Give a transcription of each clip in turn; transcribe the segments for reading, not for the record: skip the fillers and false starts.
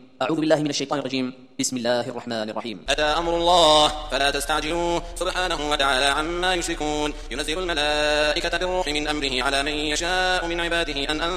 أعوذ بالله من الشيطان الرجيم. بسم الله الرحمن الرحيم. أتى أمر الله فلا تستعجلوه سبحانه وتعالى عما يشركون. ينزل الملائكة بالروح من أمره على من يشاء من عباده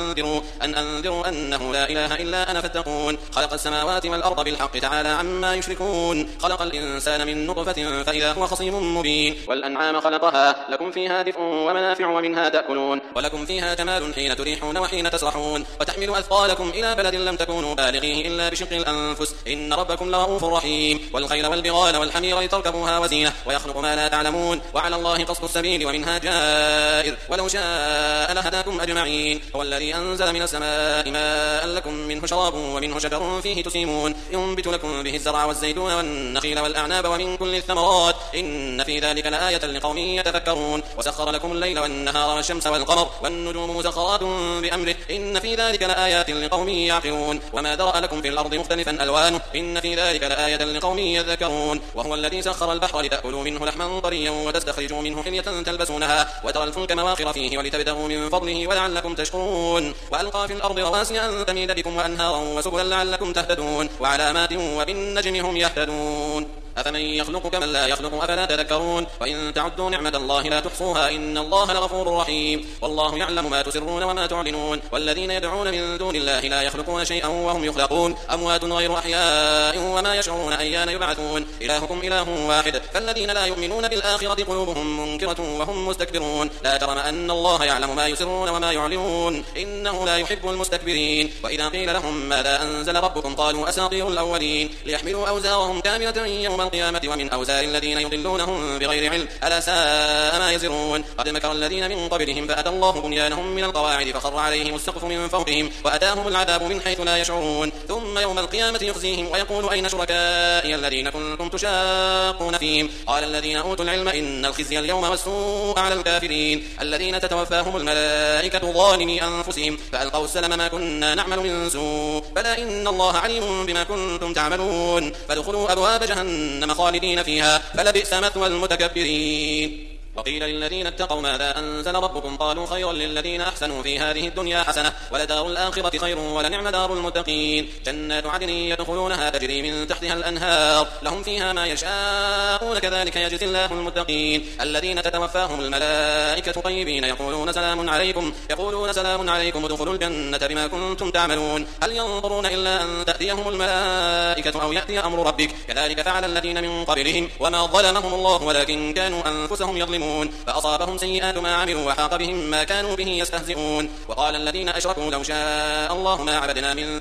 أن أنذروا أنه لا إله إلا أنا فاتقون. خلق السماوات والأرض بالحق تعالى عما يشركون. خلق الإنسان من نطفة فإذا هو خصيم مبين. والأنعام خلقها لكم فيها دفء ومنافع ومنها تأكلون ولكم فيها جمال حين تريحون وحين تسرحون. وتحمل أثقالكم إلى بلد لم تكونوا بالغيه إلا بشق الأنفس إن ربكم لرؤوف رحيم. والخيل والبغال والحمير لتركبوها وزينة ويخلق ما لا تعلمون وعلى الله قصد السبيل ومنها جائر ولو شاء لهداكم أجمعين. هو الذي أنزل من السماء ماء لكم منه شراب ومنه شجر فيه تسيمون ينبت لكم به الزرع والزيتون والنخيل والأعناب ومن كل الثمرات إن في ذلك لآية لقوم يتفكرون. وسخر لكم الليل والنهار والشمس والقمر والنجوم مسخرات بأمره إن في ذلك لآيات لقوم يعقلون. وما ذرأ لكم في الأرض مختلفا ألوانه إن في ذلك لآية لقوم يذكرون. وهو الذي سخر البحر لتأكلوا منه لحما طريا وتستخرجوا منه حلية تلبسونها وترى الفلك مواخر فيه ولتبتغوا من فضله ولعلكم تشكرون. وألقى في الأرض رواسي أن تميد بكم وأنهارا وسبلا لعلكم تهتدون وعلامات وبالنجم هم يهتدون. أفمن يخلق كمن لا يخلق أفلا تذكرون. وإن تعدوا نعمة الله لا تحصوها إن الله لغفور رحيم. والله يعلم ما تسرون وما تعلنون. والذين يدعون من دون الله لا يخلقون شيئا وهم يخلقون أموات غير أحياء وما يشعرون أيان يبعثون. إلهكم إله واحد فالذين لا يؤمنون بالآخرة قلوبهم منكرة وهم مستكبرون. لا جرم أن الله يعلم ما يسرون وما يعلنون إنه لا يحب المستكبرين. وإذا قيل لهم ماذا أنزل ربكم قالوا أساطير الأولين ليحملوا أوزارهم كاملة يوم القيامة ومن أوزار الذين يضلونهم بغير علم ألا ساء ما يزرون. قد مكر الذين من قبلهم فأتى الله بنيانهم من القواعد فخر عليهم السقف من فوقهم وأتاهم العذاب من حيث لا يشعرون. ثم يوم القيامة يخزيهم ويقول أين شركائي الذين كنتم تشاقون فيهم قال الذين أوتوا العلم إن الخزي اليوم والسوء على الكافرين الذين تتوفاهم الملائكة ظالمي أنفسهم فألقوا السلم ما كنا نعمل من سوء بلى إن الله عليم بما كنتم تعملون. فادخلوا أبواب جهنم خالدين فيها فلبئس مثوى المتكبرين. وقيل للذين اتقوا ماذا أنزل ربكم قالوا خيرا للذين أحسنوا في هذه الدنيا حسنة ولدار الآخرة خير ولنعم دار المتقين. جنات عدن يدخلونها تجري من تحتها الأنهار لهم فيها ما يشاءون كذلك يجزي الله المتقين. الذين تتوفاهم الملائكة طيبين يقولون سلام عليكم ادخلوا الجنة بما كنتم تعملون. هل ينظرون إلا أن تأتيهم الملائكة أو يأتي أمر ربك كذلك فعل الذين من قبلهم وما ظلمهم الله ولكن كانوا أنفسهم يظلمون فأصابهم سيئات ما عملوا وحاق بهم ما كانوا به يستهزئون. وقال الذين أشركوا لو شاء الله ما عبدنا من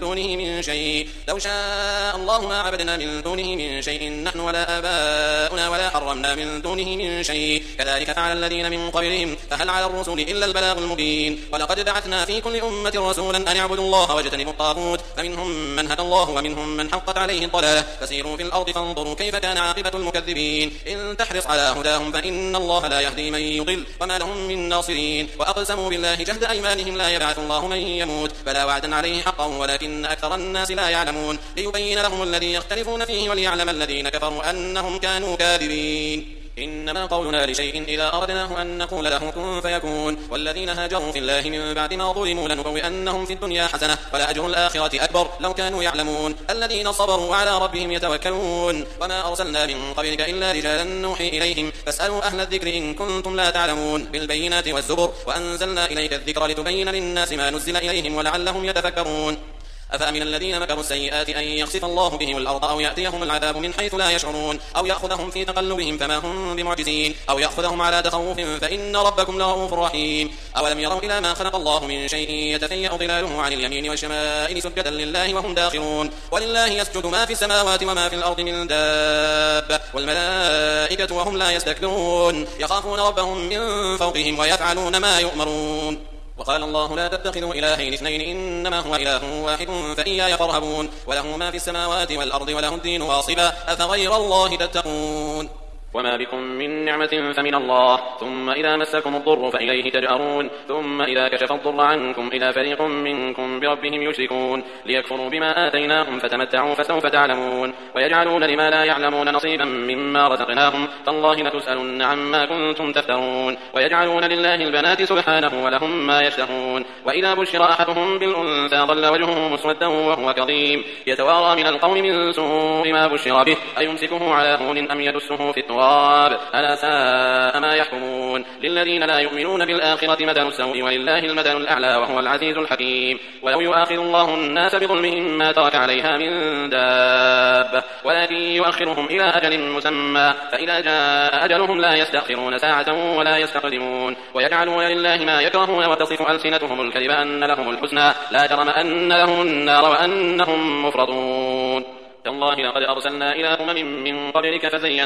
دونه من شيء نحن ولا آباؤنا ولا حرمنا من دونه من شيء كذلك فعل الذين من قبلهم فهل على الرسل إلا البلاغ المبين. ولقد بعثنا في كل أمة رسولا أن اعبدوا الله واجتنبوا الطاغوت فمنهم من هدى الله ومنهم من حقت عليه الضلالة فسيروا في الأرض فانظروا كيف كان عاقبة المكذبين. إن تحرص على هداهم فإن الله لا يهدي من يضل وما لهم من ناصرين. وأقسموا بالله جهد أيمانهم لا يبعث الله من يموت بلى وعدا عليه حقا ولكن أكثر الناس لا يعلمون. ليبين لهم الذي يختلفون فيه وليعلم الذين كفروا أنهم كانوا كاذبين. إنما قولنا لشيء إذا أردناه أن نقول له كن فيكون. والذين هاجروا في الله من بعد ما ظلموا لنبوئنهم في الدنيا حسنة ولأجر الآخرة أكبر لو كانوا يعلمون. الذين صبروا وعلى ربهم يتوكلون. وما أرسلنا من قبلك إلا رجالا نوحي إليهم فاسألوا أهل الذكر إن كنتم لا تعلمون بالبينات والزبر وأنزلنا إليك الذكر لتبين للناس ما نزل إليهم ولعلهم يتفكرون. أفأمن الذين مكروا السيئات أن يخسف الله بهم الأرض أو يأتيهم العذاب من حيث لا يشعرون أو يأخذهم في تقلبهم فما هم بمعجزين أو يأخذهم على تخوف فإن ربكم لرؤوف رحيم. أولم يروا إلى ما خلق الله من شيء يتفيأ ظلاله عن اليمين والشمائل سجدا لله وهم داخرون. ولله يسجد ما في السماوات وما في الأرض من دابة والملائكة وهم لا يستكبرون يخافون ربهم من فوقهم ويفعلون ما يؤمرون. وقال الله لا تتخذوا إلهين اثنين إنما هو إله واحد فإياي فارهبون. وله ما في السماوات والأرض وله الدين واصبا أفغير الله تتقون. وما بكم من نعمة فمن الله ثم إذا مسكم الضر فإليه تجأرون ثم إذا كشف الضر عنكم إذا فريق منكم بربهم يشركون ليكفروا بما آتيناهم فتمتعوا فسوف تعلمون ويجعلون لما لا يعلمون نصيبا مما رزقناهم تالله لتسألن عما كنتم تفترون ويجعلون لله البنات سبحانه ولهم ما يشتهون وإذا بشر أحدهم بالأنثى ظل وجهه مسودا وهو كظيم يتوارى من القوم من سوء ما بشر به أيمسكه على هون أم يدسه في التراب ألا ساء ما يحكمون للذين لا يؤمنون بالآخرة مثل السوء ولله المثل الأعلى وهو العزيز الحكيم ولو يؤاخذ الله الناس بظلمهم ما ترك عليها من دابة ولكن يؤخرهم إلى أجل مسمى فإذا جاء أجلهم لا يستأخرون ساعة ولا يستقدمون ويجعلون لله ما يكرهون وتصف ألسنتهم الكذب أن لهم الحسنى لا جرم أن لهم النار وأنهم مفرطون تالله لقد أرسلنا إلى أمم من قبلك فزين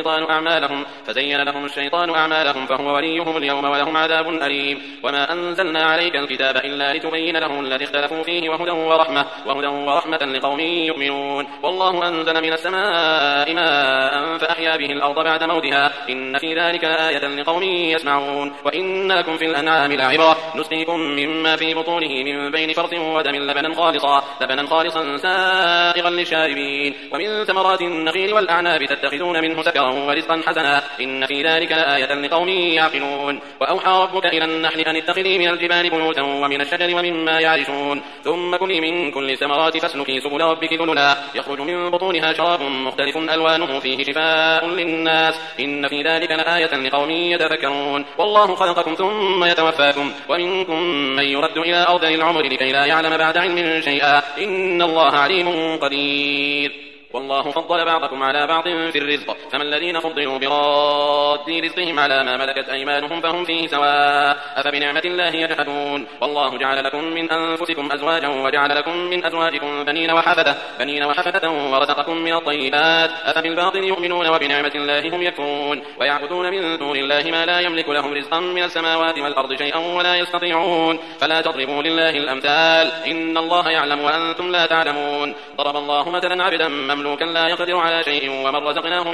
لهم الشيطان أعمالهم فهو وليهم اليوم ولهم عذاب أليم وما أنزلنا عليك الكتاب إلا لتبين لهم الذي اختلفوا فيه وهدى ورحمة لقوم يؤمنون والله أنزل من السماء ماء فأحيا به الأرض بعد موتها إن في ذلك آية لقوم يسمعون وإن لكم في الأنعام لعبرة نسقيكم مما في بطونه من بين فرث ودم لبنا خالصا سائغا للشاربين ومن ثمرات النخيل والأعناب تتخذون منه سكرا ورزقا حسنا إن في ذلك لآية لقوم يعقلون وأوحى ربك إلى النحل أن اتخذي من الجبال بيوتا ومن الشجر ومما يعرشون ثم كلي من كل الثمرات فاسلكي سبل ربك ذللا يخرج من بطونها شراب مختلف ألوانه فيه شفاء للناس إن في ذلك لآية لقوم يتفكرون والله خلقكم ثم يتوفاكم ومنكم من يرد إلى أرذل العمر لكي لا يعلم بعد علم شيئا إن الله عليم قدير والله فضل بعضكم على بعض في الرزق فما الذين فضلوا براد رزقهم على ما ملكت أيمانهم فهم فيه سواء أفبنعمة الله يجحدون والله جعل لكم من أنفسكم أزواجا وجعل لكم من أزواجكم بنين وحفدة ورزقكم من الطيبات أفبالباطل يؤمنون وبنعمة الله هم يكفرون ويعبدون من دون الله ما لا يملك لهم رزقا من السماوات والأرض شيئا ولا يستطيعون فلا تضربوا لله الأمثال إن الله يعلم وأنتم لا تعلمون ضرب الله مثلا عبدا مملوكا لا يقدر على شيء ومن رزقناه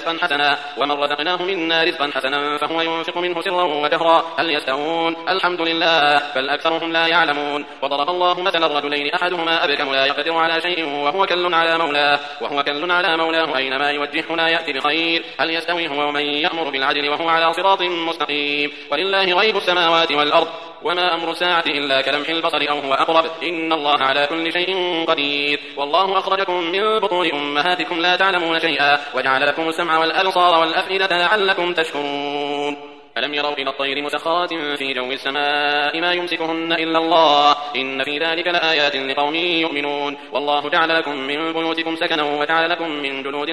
منا رزقا حسنا فهو ينفق منه سرا وجهرا هل يستوون الحمد لله بل أكثرهم لا يعلمون وضرب الله مثلا الرجلين أحدهما أبكم لا يقدر على شيء وهو كل على مولاه أينما يوجهه لا يأتي بخير هل يستوي هو ومن يأمر بالعدل وهو على صراط مستقيم ولله غيب السماوات والأرض وما أمر الساعة إلا كلمح البصر أو هو أقرب إن الله على كل شيء قدير والله أخرجكم من بطون أمهاتكم لا تعلمون شيئا وجعل لكم السمع والأبصار والأفئدة لعلكم تشكرون ألم يروا إلى الطير مسخرات في جو السماء ما يمسكهن إلا الله إن في ذلك لآيات لقوم يؤمنون والله جعل لكم من بيوتكم سكنا وجعل لكم من جلود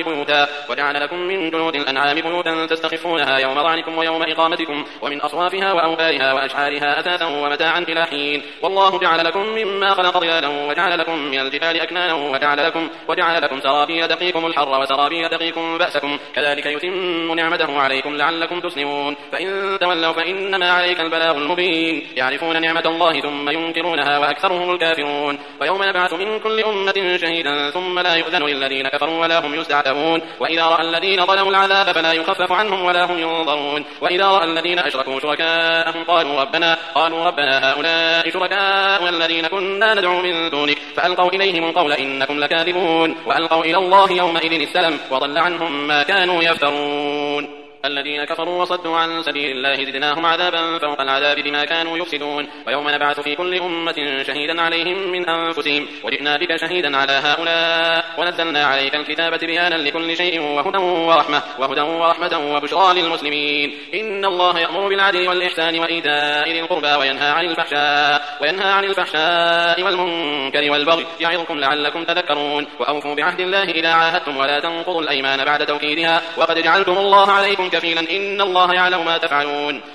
الأنعام بيوتا تستخفونها يوم ظعنكم ويوم إقامتكم ومن أصوافها وأوبارها وأشعارها أثاثا ومتاعا إلى حين والله جعل لكم مما خلق ظلالا وجعل لكم من الجبال أكنانا وجعل لكم سرابيل تقيكم الحر وسرابيل تقيكم بأسكم كذلك يتم نعمته عليكم لعلكم تسلمون فإن تولوا فإنما عليك البلاغ المبين يعرفون نعمة الله ثم ينكرونها وأكثرهم الكافرون ويوم نبعث من كل أمة شهيدا ثم لا يؤذن للذين كفروا ولا هم يستعتبون وإذا رأى الذين ظلموا العذاب فلا يخفف عنهم ولا هم ينظرون وإذا رأى الذين أشركوا شركاءهم قالوا ربنا هؤلاء شركاؤنا الذين كنا ندعو من دونك فألقوا إليهم القول إنكم لكاذبون وألقوا إلى الله يومئذ السلم وضل عنهم ما كانوا يفترون الذين كفروا وصدوا عن سبيل الله زدناهم عذابا فوق العذاب بما كانوا يفسدون ويوم نبعث في كل أمة شهيدا عليهم من أنفسهم وجئنا بك شهيدا على هؤلاء ونزلنا عليك الكتاب بيانا لكل شيء وهدى ورحمة وبشرى للمسلمين إن الله يأمر بالعدل والإحسان وإيتاء ذي القربى وينهى عن الفحشاء والمنكر والبغي يعظكم لعلكم تذكرون وأوفوا بعهد الله إذا عاهدتم ولا تنقضوا الأيمان بعد توكيدها وقد جعلتم الله عليكم كفيلا إن الله يعلم ما تفعلون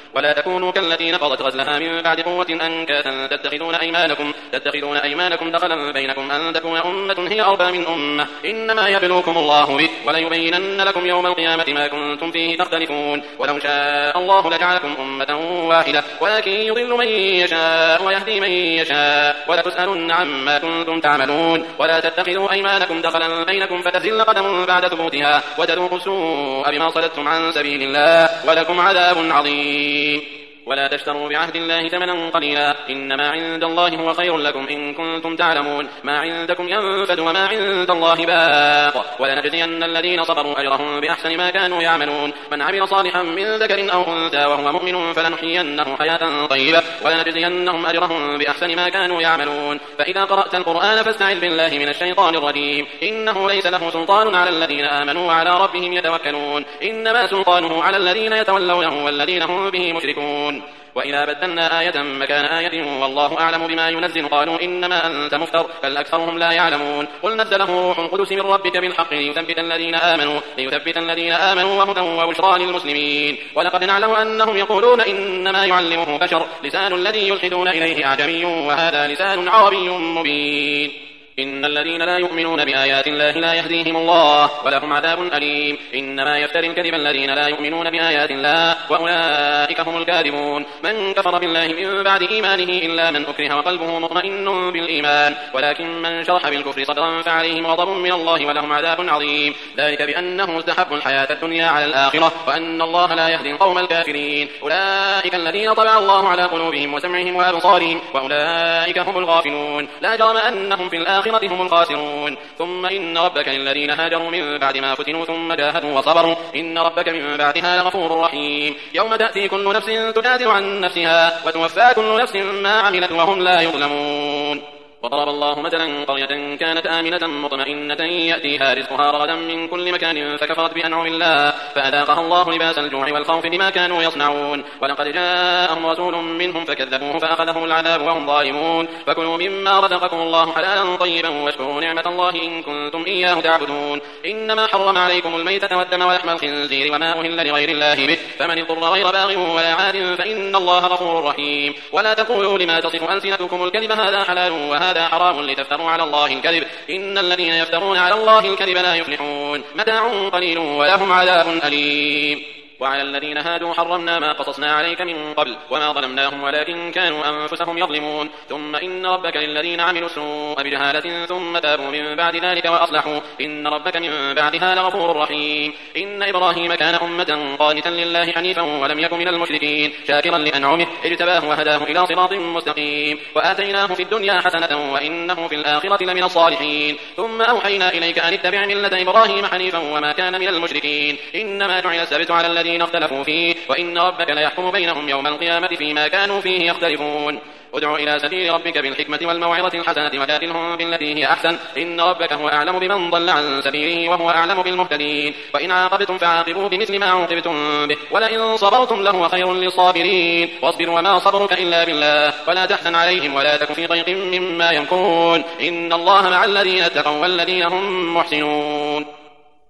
ولا تكونوا كالتي نقضت غزلها من بعد قوة أنكاثا تتخذون أيمانكم دخلا بينكم أن تكون أمة هي أربى من أمة إنما يبلوكم الله به وليبينن لكم يوم القيامة ما كنتم فيه تختلفون ولو شاء الله لجعلكم أمة واحدة ولكن يضل من يشاء ويهدي من يشاء ولتسألن عما كنتم تعملون ولا تتخذوا أيمانكم دخلا بينكم فتزل قدم بعد ثبوتها وتذوقوا السوء بما صددتم عن سبيل الله ولكم عذاب عظيم ولا تشتروا بعهد الله ثمنا قليلا إنما عند الله هو خير لكم إن كنتم تعلمون ما عندكم ينفد وما عند الله باق ولنجزين الذين صبروا أجرهم بأحسن ما كانوا يعملون من عمل صالحا من ذكر أو أنثى وهو مؤمن فلنحيينه حياة طيبة ولنجزينهم أجرهم بأحسن ما كانوا يعملون فإذا قرأت القرآن فاستعذ بالله من الشيطان الرجيم إنه ليس له سلطان على الذين آمنوا وعلى ربهم يتوكلون إنما سلطانه على الذين يتولونه والذين هم به مشركون وإذا بدلنا آية مكان آية والله أعلم بما ينزل قالوا إنما أنت مفتر بل أكثرهم لا يعلمون قل نزله روح القدس من ربك بالحق ليثبت الذين آمنوا وهدى وبشرى للمسلمين ولقد نعلم أنهم يقولون إنما يعلمه بشر لسان الذي يلحدون إليه أعجمي وهذا لسان عربي مبين إن الذين لا يؤمنون بآيات الله لا يهديهم الله ولهم عذاب أليم إنما يفتري الكذب الذين لا يؤمنون بآيات الله وأولئك هم الكاذبون من كفر بالله من بعد إيمانه إلا من أكره وقلبه مطمئن بالإيمان ولكن من شرح بالكفر صدرا فعليهم غضب من الله ولهم عذاب عظيم ذلك بأنه استحبوا الحياة الدنيا على الآخرة وأن الله لا يهدي القوم الكافرين أولئك الذين طبع الله على قلوبهم وسمعهم وأبصارهم وأولئك هم الغافلون لا جرم أنهم في الآخرة هم الخاسرون ثم إن ربك للذين هاجروا من بعد ما فتنوا ثم جاهدوا وصبروا إن ربك من بعدها لغفور رحيم يوم تأتي كل نفس تجادل عن نفسها وتوفى كل نفس ما عملت وهم لا يظلمون وضرب الله مثلا قرية كانت آمنة مطمئنة يأتيها رزقها رغدا من كل مكان فكفرت بأنعم الله فأذاقها الله لباس الجوع والخوف بما كانوا يصنعون ولقد جاءهم رسول منهم فكذبوه فأخذهم العذاب وهم ظالمون فكلوا مما رزقكم الله حلالا طيبا واشكروا نعمة الله إن كنتم إياه تعبدون إنما حرم عليكم الميتة والدم ولحم الخنزير وما أهل لغير الله به فمن اضطر غير باغ ولا عاد فإن الله غفور رحيم ولا تقولوا لما تصف ألسنتكم الكذب هذا حلال وهذا حرام لتفتروا على الله الكذب إن الذين يفترون على الله الكذب لا يفلحون متاع قليل ولهم عذاب أليم وعلى الذين هادوا حرمنا ما قصصنا عليك من قبل وما ظلمناهم ولكن كانوا أنفسهم يظلمون ثم إن ربك للذين عملوا السوء بجهالة ثم تابوا من بعد ذلك وأصلحوا إن ربك من بعدها لغفور رحيم إن إبراهيم كان أمة قانتا لله حنيفا ولم يكن من المشركين شاكرا لأنعمه اجتباه وهداه إلى صراط مستقيم وآتيناه في الدنيا حسنة وإنه في الآخرة لمن الصالحين ثم أوحينا إليك أن اتبع ملة إبراهيم حنيفا وما كان من المشركين إنما جعل السبت على الذين اختلفوا فيه وإن ربك ليحكم بينهم يوم القيامة فيما كانوا فيه يختلفون ادع إلى سبيل ربك بالحكمة والموعظة الحسنة وجادلهم بالتي هي أحسن إن ربك هو أعلم بمن ضل عن سبيله وهو أعلم بالمهتدين وإن عاقبتم فعاقبوا بمثل ما عوقبتم به ولئن صبرتم لهو خير للصابرين واصبر وما صبرك إلا بالله ولا تحزن عليهم ولا تك في ضيق مما يمكرون إن الله مع الذين اتقوا والذين هم محسنون